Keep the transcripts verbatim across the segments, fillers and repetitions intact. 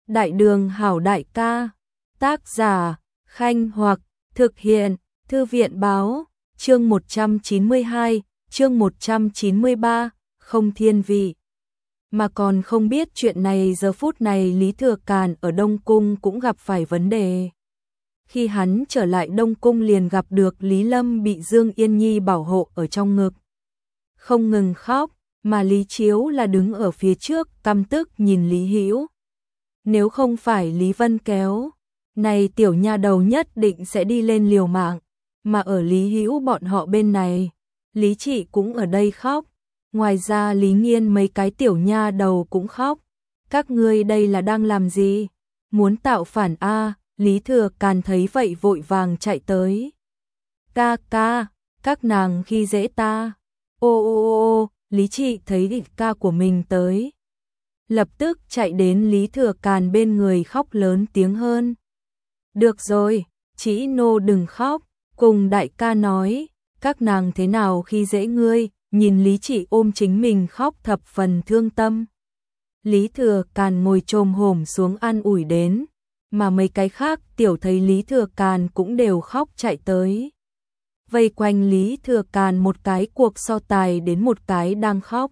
Đại đường hảo đại ca, tác giả, Khanh Hoặc, thực hiện, Thư viện báo, chương một trăm chín mươi hai, chương một trăm chín mươi ba, không thiên vị. Mà còn không biết chuyện này giờ phút này Lý Thừa Càn ở Đông Cung cũng gặp phải vấn đề. Khi hắn trở lại Đông Cung liền gặp được Lý Lâm bị Dương Yên Nhi bảo hộ ở trong ngực. Không ngừng khóc, mà Lý Chiếu là đứng ở phía trước căm tức nhìn Lý Hữu. Nếu không phải Lý Vân kéo, này tiểu nha đầu nhất định sẽ đi lên liều mạng, mà ở Lý Hữu bọn họ bên này, Lý Trị cũng ở đây khóc, ngoài ra Lý Nghiên mấy cái tiểu nha đầu cũng khóc. Các ngươi đây là đang làm gì? Muốn tạo phản a? À? Lý Thừa Càn thấy vậy vội vàng chạy tới. Ca ca, các nàng khi dễ ta. Ô ô ô ô, Lý Trị thấy ca của mình tới, lập tức chạy đến Lý Thừa Càn bên người khóc lớn tiếng hơn. Được rồi, Chỉ nô đừng khóc, cùng đại ca nói, các nàng thế nào khi dễ ngươi, nhìn Lý Trị ôm chính mình khóc thập phần thương tâm. Lý Thừa Càn ngồi chồm hổm xuống an ủi đến, mà mấy cái khác tiểu thấy Lý Thừa Càn cũng đều khóc chạy tới. Vây quanh Lý Thừa Càn một cái cuộc so tài đến một cái đang khóc.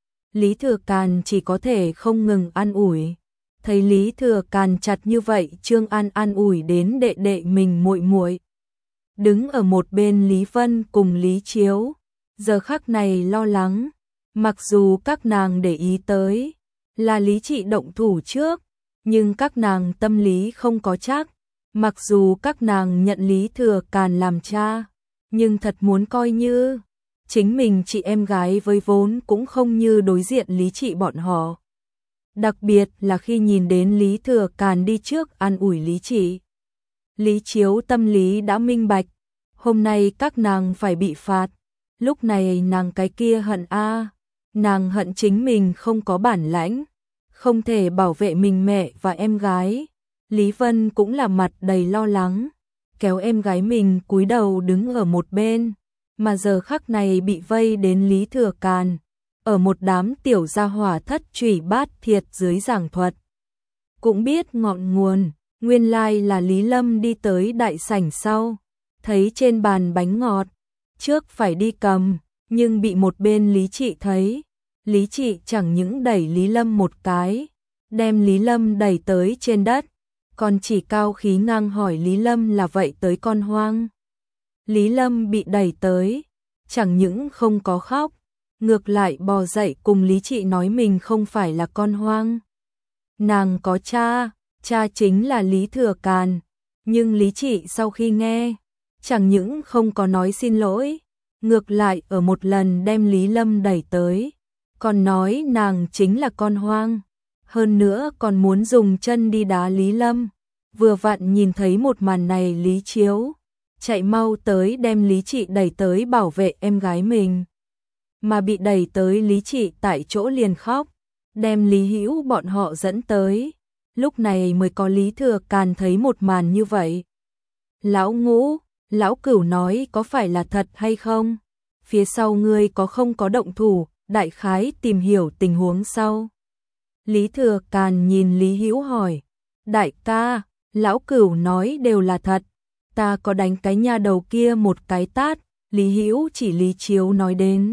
Lý Thừa Càn chỉ có thể không ngừng an ủi. Thấy Lý Thừa Càn chặt như vậy, Trương An an ủi đến đệ đệ mình muội muội. Đứng ở một bên Lý Vân cùng Lý Chiếu, giờ khắc này lo lắng, mặc dù các nàng để ý tới là Lý Trị động thủ trước, nhưng các nàng tâm lý không có chắc, mặc dù các nàng nhận Lý Thừa Càn làm cha, nhưng thật muốn coi như chính mình chị em gái với vốn cũng không như đối diện Lý Trị bọn họ. Đặc biệt là khi nhìn đến Lý Thừa Càn đi trước an ủi Lý Trị. Lý Chiếu tâm lý đã minh bạch, hôm nay các nàng phải bị phạt. Lúc này nàng cái kia hận a, nàng hận chính mình không có bản lãnh, không thể bảo vệ mình mẹ và em gái. Lý Vân cũng là mặt đầy lo lắng, kéo em gái mình cúi đầu đứng ở một bên, mà giờ khắc này bị vây đến Lý Thừa Càn, ở một đám tiểu gia hỏa thất trùy bát thiệt dưới giảng thuật. Cũng biết ngọn nguồn, nguyên lai là Lý Lâm đi tới đại sảnh sau, thấy trên bàn bánh ngọt, trước phải đi cầm, nhưng bị một bên Lý Trị thấy. Lý Trị chẳng những đẩy Lý Lâm một cái, đem Lý Lâm đẩy tới trên đất, còn chỉ cao khí ngang hỏi Lý Lâm là vậy tới con hoang. Lý Lâm bị đẩy tới, chẳng những không có khóc, ngược lại bò dậy cùng Lý Trị nói mình không phải là con hoang. Nàng có cha, cha chính là Lý Thừa Càn, nhưng Lý Trị sau khi nghe, chẳng những không có nói xin lỗi, ngược lại ở một lần đem Lý Lâm đẩy tới, còn nói nàng chính là con hoang, hơn nữa còn muốn dùng chân đi đá Lý Lâm. Vừa vặn nhìn thấy một màn này Lý Chiếu chạy mau tới đem Lý Trị đẩy tới bảo vệ em gái mình, mà bị đẩy tới Lý Trị tại chỗ liền khóc, đem Lý Hữu bọn họ dẫn tới. Lúc này mới có Lý Thừa Càn thấy một màn như vậy. Lão Ngũ, lão Cửu nói có phải là thật hay không? Phía sau ngươi có không có động thủ? Đại khái tìm hiểu tình huống sau. Lý Thừa Càn nhìn Lý Hữu hỏi, đại ca, lão Cửu nói đều là thật, ta có đánh cái nha đầu kia một cái tát. Lý Hữu chỉ Lý Chiếu nói đến.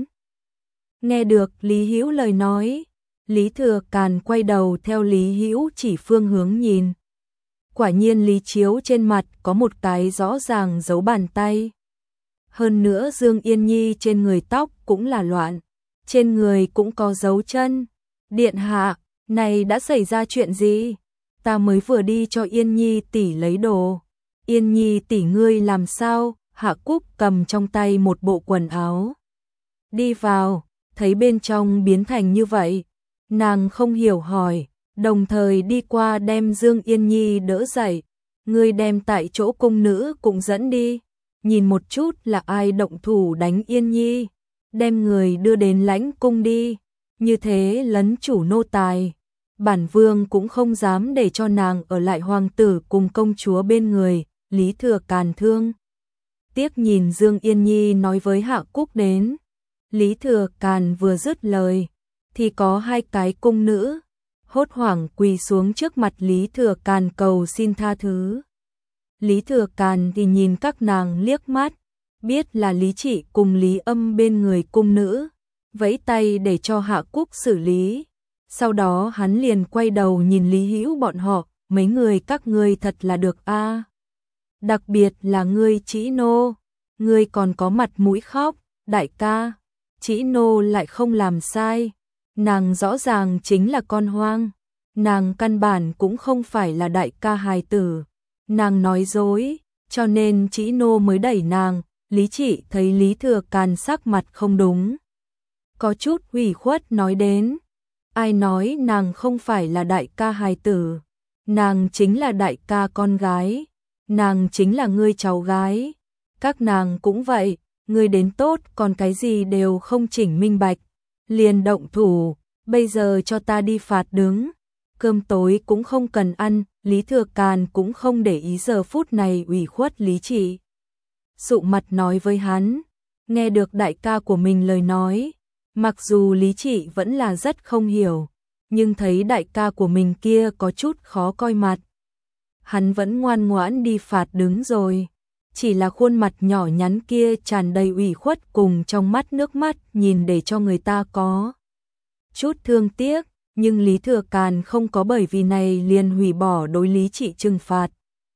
Nghe được Lý Hữu lời nói, Lý Thừa Càn quay đầu theo Lý Hữu chỉ phương hướng nhìn. Quả nhiên Lý Chiếu trên mặt có một cái rõ ràng dấu bàn tay. Hơn nữa Dương Yên Nhi trên người tóc cũng là loạn, trên người cũng có dấu chân. Điện hạ, này đã xảy ra chuyện gì? Ta mới vừa đi cho Yên Nhi tỷ lấy đồ. Yên Nhi tỷ ngươi làm sao? Hạ Cúc cầm trong tay một bộ quần áo, đi vào, thấy bên trong biến thành như vậy, nàng không hiểu hỏi, đồng thời đi qua đem Dương Yên Nhi đỡ dậy. Ngươi đem tại chỗ cung nữ cũng dẫn đi, nhìn một chút là ai động thủ đánh Yên Nhi, đem người đưa đến lãnh cung đi, như thế lấn chủ nô tài. Bản vương cũng không dám để cho nàng ở lại hoàng tử cùng công chúa bên người. Lý Thừa Càn thương tiếc nhìn Dương Yên Nhi nói với Hạ Cúc đến. Lý Thừa Càn vừa dứt lời, thì có hai cái cung nữ hốt hoảng quỳ xuống trước mặt Lý Thừa Càn cầu xin tha thứ. Lý Thừa Càn thì nhìn các nàng liếc mắt, biết là Lý Trị cùng Lý Âm bên người cung nữ, vẫy tay để cho Hạ Cúc xử lý. Sau đó hắn liền quay đầu nhìn Lý Hữu bọn họ, mấy người các ngươi thật là được a. Đặc biệt là ngươi Trĩ Nô, ngươi còn có mặt mũi khóc, đại ca. Trĩ Nô lại không làm sai, nàng rõ ràng chính là con hoang, nàng căn bản cũng không phải là đại ca hài tử, nàng nói dối, cho nên Trĩ Nô mới đẩy nàng. Lý Trị thấy Lý Thừa Càn sắc mặt không đúng, có chút ủy khuất nói đến, ai nói nàng không phải là đại ca hài tử, nàng chính là đại ca con gái, nàng chính là ngươi cháu gái, các nàng cũng vậy, ngươi đến tốt còn cái gì đều không chỉnh minh bạch, liền động thủ, bây giờ cho ta đi phạt đứng, cơm tối cũng không cần ăn. Lý Thừa Càn cũng không để ý giờ phút này ủy khuất Lý Trị, sụ mặt nói với hắn, nghe được đại ca của mình lời nói, mặc dù Lý Trị vẫn là rất không hiểu, nhưng thấy đại ca của mình kia có chút khó coi mặt, hắn vẫn ngoan ngoãn đi phạt đứng rồi, chỉ là khuôn mặt nhỏ nhắn kia tràn đầy ủy khuất cùng trong mắt nước mắt nhìn để cho người ta có chút thương tiếc, nhưng Lý Thừa Càn không có bởi vì này liền hủy bỏ đối Lý Trị trừng phạt.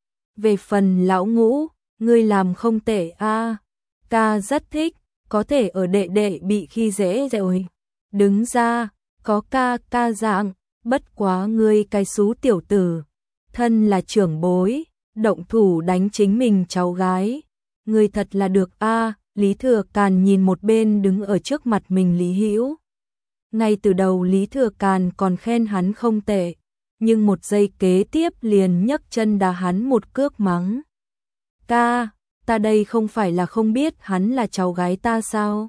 Về phần lão Ngũ, ngươi làm không tệ a, ca rất thích, có thể ở đệ đệ bị khi dễ rồi. Đứng ra, có ca ca dạng, bất quá ngươi cái xú tiểu tử, thân là trưởng bối, động thủ đánh chính mình cháu gái, ngươi thật là được a. Lý Thừa Càn nhìn một bên đứng ở trước mặt mình Lý Hữu. Ngay từ đầu Lý Thừa Càn còn khen hắn không tệ, nhưng một giây kế tiếp liền nhấc chân đá hắn một cước mắng. Ca, ta đây không phải là không biết hắn là cháu gái ta sao?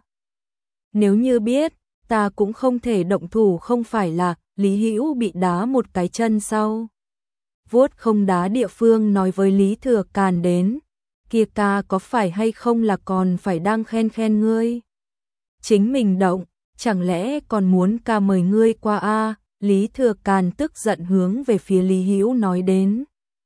Nếu như biết, ta cũng không thể động thủ không phải là. Lý Hữu bị đá một cái chân sau. Vuốt không đá địa phương nói với Lý Thừa Càn đến, kia ca có phải hay không là còn phải đang khen khen ngươi? Chính mình động, chẳng lẽ còn muốn ca mời ngươi qua a? Lý Thừa Càn tức giận hướng về phía Lý Hữu nói đến.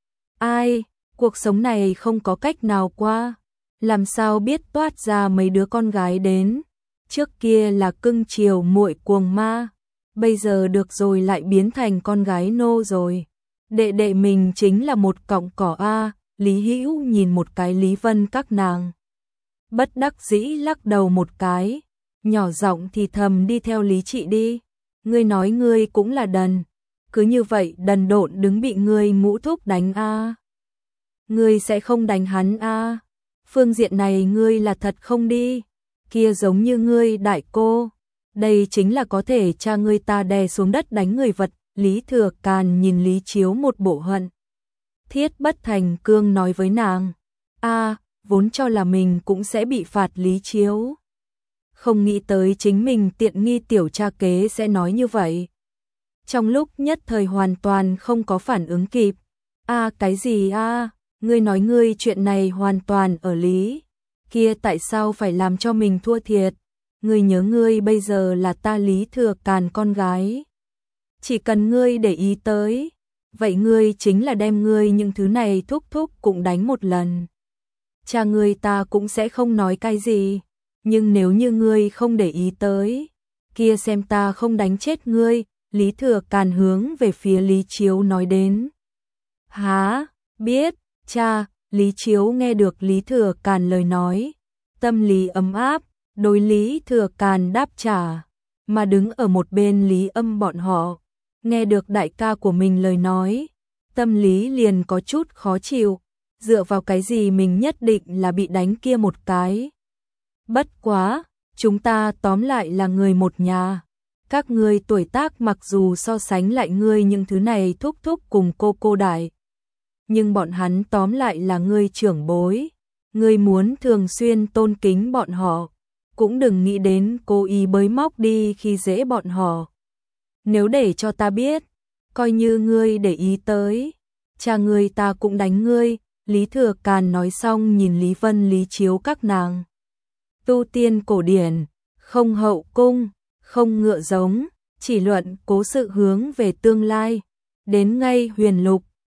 Ai, cuộc sống này không có cách nào qua, làm sao biết toát ra mấy đứa con gái đến, trước kia là cưng chiều muội cuồng ma, bây giờ được rồi lại biến thành con gái nô rồi. Đệ đệ mình chính là một cọng cỏ a. Lý Hữu nhìn một cái Lý Vân các nàng, bất đắc dĩ lắc đầu một cái, nhỏ giọng thì thầm đi theo Lý Trị đi. Ngươi nói ngươi cũng là đần, cứ như vậy đần độn đứng bị ngươi ngũ thúc đánh a. Ngươi sẽ không đánh hắn a? Phương diện này ngươi là thật không đi, kia giống như ngươi đại cô, đây chính là có thể cha ngươi ta đè xuống đất đánh người vật. Lý Thừa Càn nhìn Lý Chiếu một bộ hận thiết bất thành cương nói với nàng, a, vốn cho là mình cũng sẽ bị phạt. Lý Chiếu không nghĩ tới chính mình tiện nghi tiểu cha kế sẽ nói như vậy, trong lúc nhất thời hoàn toàn không có phản ứng kịp. A, cái gì a? Ngươi nói ngươi chuyện này hoàn toàn ở lý, kia tại sao phải làm cho mình thua thiệt? Ngươi nhớ ngươi bây giờ là ta Lý Thừa Càn con gái, chỉ cần ngươi để ý tới, vậy ngươi chính là đem ngươi những thứ này thúc thúc cũng đánh một lần. Cha ngươi ta cũng sẽ không nói cái gì, nhưng nếu như ngươi không để ý tới, kia xem ta không đánh chết ngươi. Lý Thừa Càn hướng về phía Lý Chiếu nói đến. Há, biết, cha. Lý Chiếu nghe được Lý Thừa Càn lời nói, tâm lý ấm áp, đối Lý Thừa Càn đáp trả, mà đứng ở một bên Lý Âm bọn họ, nghe được đại ca của mình lời nói, tâm lý liền có chút khó chịu, dựa vào cái gì mình nhất định là bị đánh kia một cái. Bất quá, chúng ta tóm lại là người một nhà, các ngươi tuổi tác mặc dù so sánh lại ngươi những thứ này thúc thúc cùng cô cô đại, nhưng bọn hắn tóm lại là ngươi trưởng bối, ngươi muốn thường xuyên tôn kính bọn họ, cũng đừng nghĩ đến cố ý bới móc đi khi dễ bọn họ. Nếu để cho ta biết, coi như ngươi để ý tới, cha ngươi ta cũng đánh ngươi. Lý Thừa Càn nói xong nhìn Lý Vân Lý Chiếu các nàng. Tu tiên cổ điển, không hậu cung, không ngựa giống, chỉ luận cố sự hướng về tương lai. Đến ngay huyền lục,